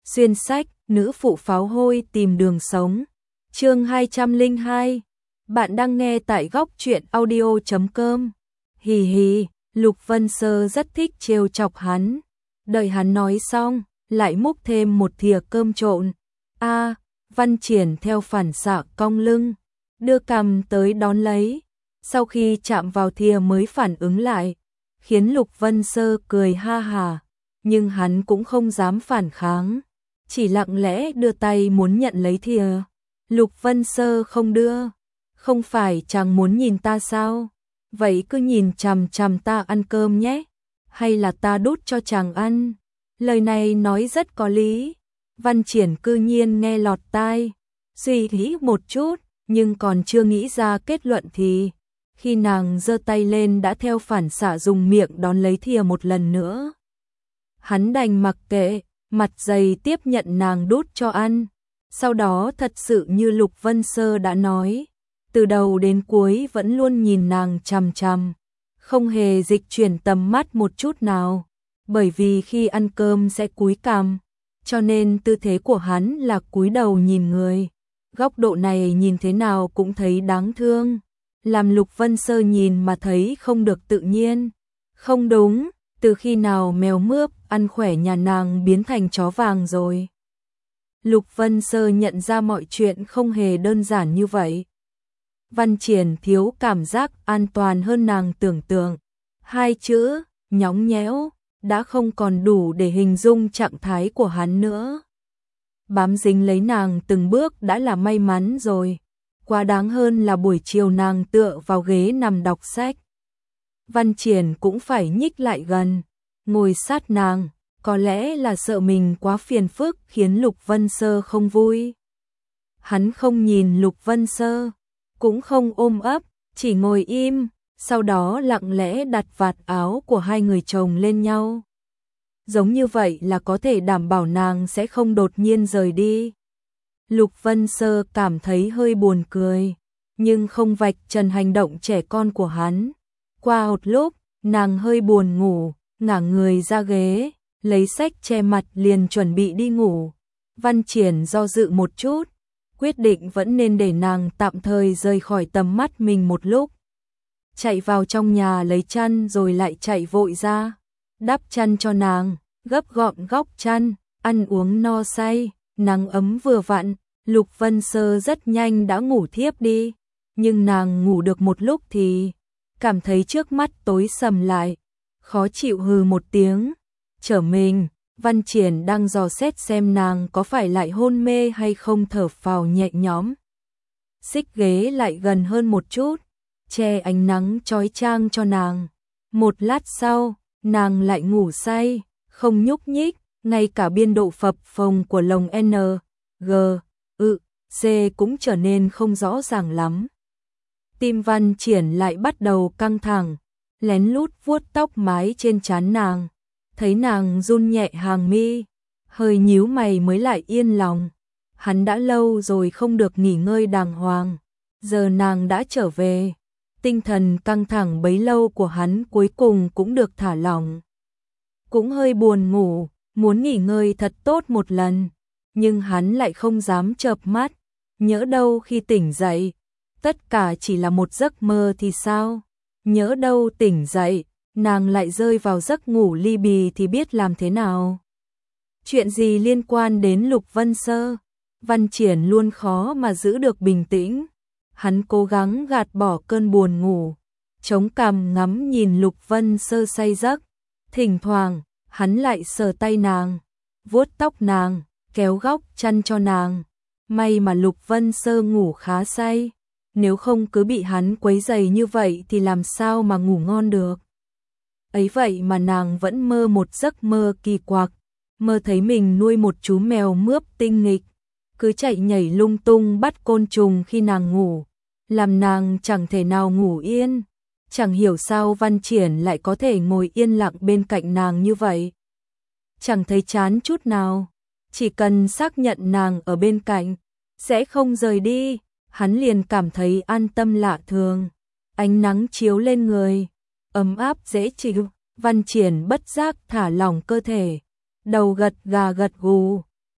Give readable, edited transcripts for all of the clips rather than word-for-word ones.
Xuyên sách, nữ phụ pháo hôi tìm đường sống. Chương 202. Bạn đang nghe tại góc truyện audio.com. Hì hì, Lục Vân Sơ rất thích trêu chọc hắn. Đợi hắn nói xong, lại múc thêm một thìa cơm trộn. Văn Triển theo phản xạ cong lưng, đưa cằm tới đón lấy. Sau khi chạm vào thìa mới phản ứng lại, khiến Lục Vân Sơ cười ha hà, nhưng hắn cũng không dám phản kháng, chỉ lặng lẽ đưa tay muốn nhận lấy thìa. Lục Vân Sơ không đưa. Không phải chàng muốn nhìn ta sao? Vậy cứ nhìn chằm chằm ta ăn cơm nhé. Hay là ta đút cho chàng ăn? Lời này nói rất có lý. Văn Triển cư nhiên nghe lọt tai, suy nghĩ một chút, nhưng còn chưa nghĩ ra kết luận thì khi nàng giơ tay lên đã theo phản xạ dùng miệng đón lấy thìa một lần nữa. Hắn đành mặc kệ, mặt dày tiếp nhận nàng đút cho ăn. Sau đó thật sự như Lục Vân Sơ đã nói, từ đầu đến cuối vẫn luôn nhìn nàng chằm chằm, không hề dịch chuyển tầm mắt một chút nào, bởi vì khi ăn cơm sẽ cúi cằm, cho nên tư thế của hắn là cúi đầu nhìn người. Góc độ này nhìn thế nào cũng thấy đáng thương, làm Lục Vân Sơ nhìn mà thấy không được tự nhiên. Không đúng, từ khi nào mèo mướp ăn khỏe nhà nàng biến thành chó vàng rồi? Lục Vân Sơ nhận ra mọi chuyện không hề đơn giản như vậy. Văn Triển thiếu cảm giác an toàn hơn nàng tưởng tượng. Hai chữ, nhõng nhẽo, đã không còn đủ để hình dung trạng thái của hắn nữa. Bám dính lấy nàng từng bước đã là may mắn rồi. Quá đáng hơn là buổi chiều nàng tựa vào ghế nằm đọc sách. Văn Triển cũng phải nhích lại gần, ngồi sát nàng. Có lẽ là sợ mình quá phiền phức khiến Lục Vân Sơ không vui. Hắn không nhìn Lục Vân Sơ, cũng không ôm ấp, chỉ ngồi im, sau đó lặng lẽ đặt vạt áo của hai người chồng lên nhau. Giống như vậy là có thể đảm bảo nàng sẽ không đột nhiên rời đi. Lục Vân Sơ cảm thấy hơi buồn cười, nhưng không vạch trần hành động trẻ con của hắn. Qua một lúc, nàng hơi buồn ngủ, ngả người ra ghế, lấy sách che mặt liền chuẩn bị đi ngủ. Văn Triển do dự một chút, quyết định vẫn nên để nàng tạm thời rời khỏi tầm mắt mình một lúc. Chạy vào trong nhà lấy chăn rồi lại chạy vội ra, đắp chăn cho nàng, gấp gọn góc chăn, ăn uống no say, nắng ấm vừa vặn. Lục Vân Sơ rất nhanh đã ngủ thiếp đi, nhưng nàng ngủ được một lúc thì cảm thấy trước mắt tối sầm lại, khó chịu hừ một tiếng. Trở mình, Văn Triển đang dò xét xem nàng có phải lại hôn mê hay không, thở phào nhẹ nhõm. Xích ghế lại gần hơn một chút, che ánh nắng chói chang cho nàng. Một lát sau, nàng lại ngủ say, không nhúc nhích, ngay cả biên độ phập phồng của lồng N, G, C cũng trở nên không rõ ràng lắm. Tim Văn Triển lại bắt đầu căng thẳng, lén lút vuốt tóc mái trên trán nàng. Thấy nàng run nhẹ hàng mi, hơi nhíu mày mới lại yên lòng. Hắn đã lâu rồi không được nghỉ ngơi đàng hoàng, giờ nàng đã trở về, tinh thần căng thẳng bấy lâu của hắn cuối cùng cũng được thả lỏng. Cũng hơi buồn ngủ, muốn nghỉ ngơi thật tốt một lần, nhưng hắn lại không dám chợp mắt, nhỡ đâu khi tỉnh dậy, tất cả chỉ là một giấc mơ thì sao? Nhỡ đâu tỉnh dậy, nàng lại rơi vào giấc ngủ ly bì thì biết làm thế nào? Chuyện gì liên quan đến Lục Vân Sơ? Văn Triển luôn khó mà giữ được bình tĩnh. Hắn cố gắng gạt bỏ cơn buồn ngủ, chống cằm ngắm nhìn Lục Vân Sơ say giấc. Thỉnh thoảng, hắn lại sờ tay nàng, vuốt tóc nàng, kéo góc chăn cho nàng. May mà Lục Vân Sơ ngủ khá say, nếu không cứ bị hắn quấy rầy như vậy thì làm sao mà ngủ ngon được. Ấy vậy mà nàng vẫn mơ một giấc mơ kỳ quặc, mơ thấy mình nuôi một chú mèo mướp tinh nghịch, cứ chạy nhảy lung tung bắt côn trùng khi nàng ngủ, làm nàng chẳng thể nào ngủ yên. Chẳng hiểu sao Văn Triển lại có thể ngồi yên lặng bên cạnh nàng như vậy. Chẳng thấy chán chút nào, chỉ cần xác nhận nàng ở bên cạnh, sẽ không rời đi, hắn liền cảm thấy an tâm lạ thường. Ánh nắng chiếu lên người, ấm áp dễ chịu, Văn Triển bất giác thả lỏng cơ thể, đầu gật gà gật gù,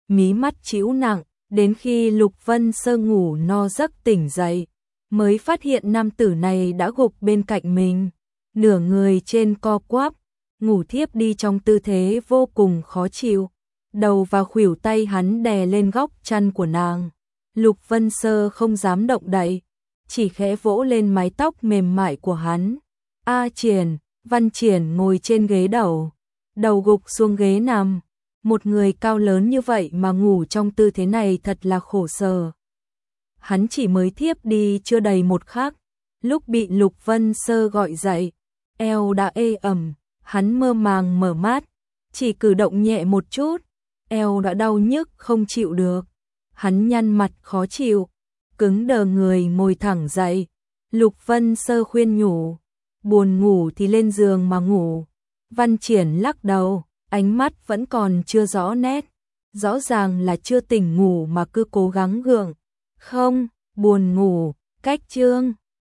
mí mắt chĩu nặng, đến khi Lục Vân Sơ ngủ no giấc tỉnh dậy, mới phát hiện nam tử này đã gục bên cạnh mình, nửa người trên co quắp, ngủ thiếp đi trong tư thế vô cùng khó chịu. Đầu và khuỷu tay hắn đè lên góc chăn của nàng. Lục Vân Sơ không dám động đậy, chỉ khẽ vỗ lên mái tóc mềm mại của hắn. A Triển, Văn Triển ngồi trên ghế đầu gục xuống ghế nằm. Một người cao lớn như vậy mà ngủ trong tư thế này thật là khổ sở. Hắn chỉ mới thiếp đi chưa đầy một khắc, lúc bị Lục Vân Sơ gọi dậy, eo đã ê ẩm, hắn mơ màng mở mắt, chỉ cử động nhẹ một chút, eo đã đau nhức không chịu được. Hắn nhăn mặt khó chịu, cứng đờ người ngồi thẳng dậy. Lục Vân Sơ khuyên nhủ, buồn ngủ thì lên giường mà ngủ. Văn Triển lắc đầu, ánh mắt vẫn còn chưa rõ nét, rõ ràng là chưa tỉnh ngủ mà cứ cố gắng gượng. Không, buồn ngủ, cách chương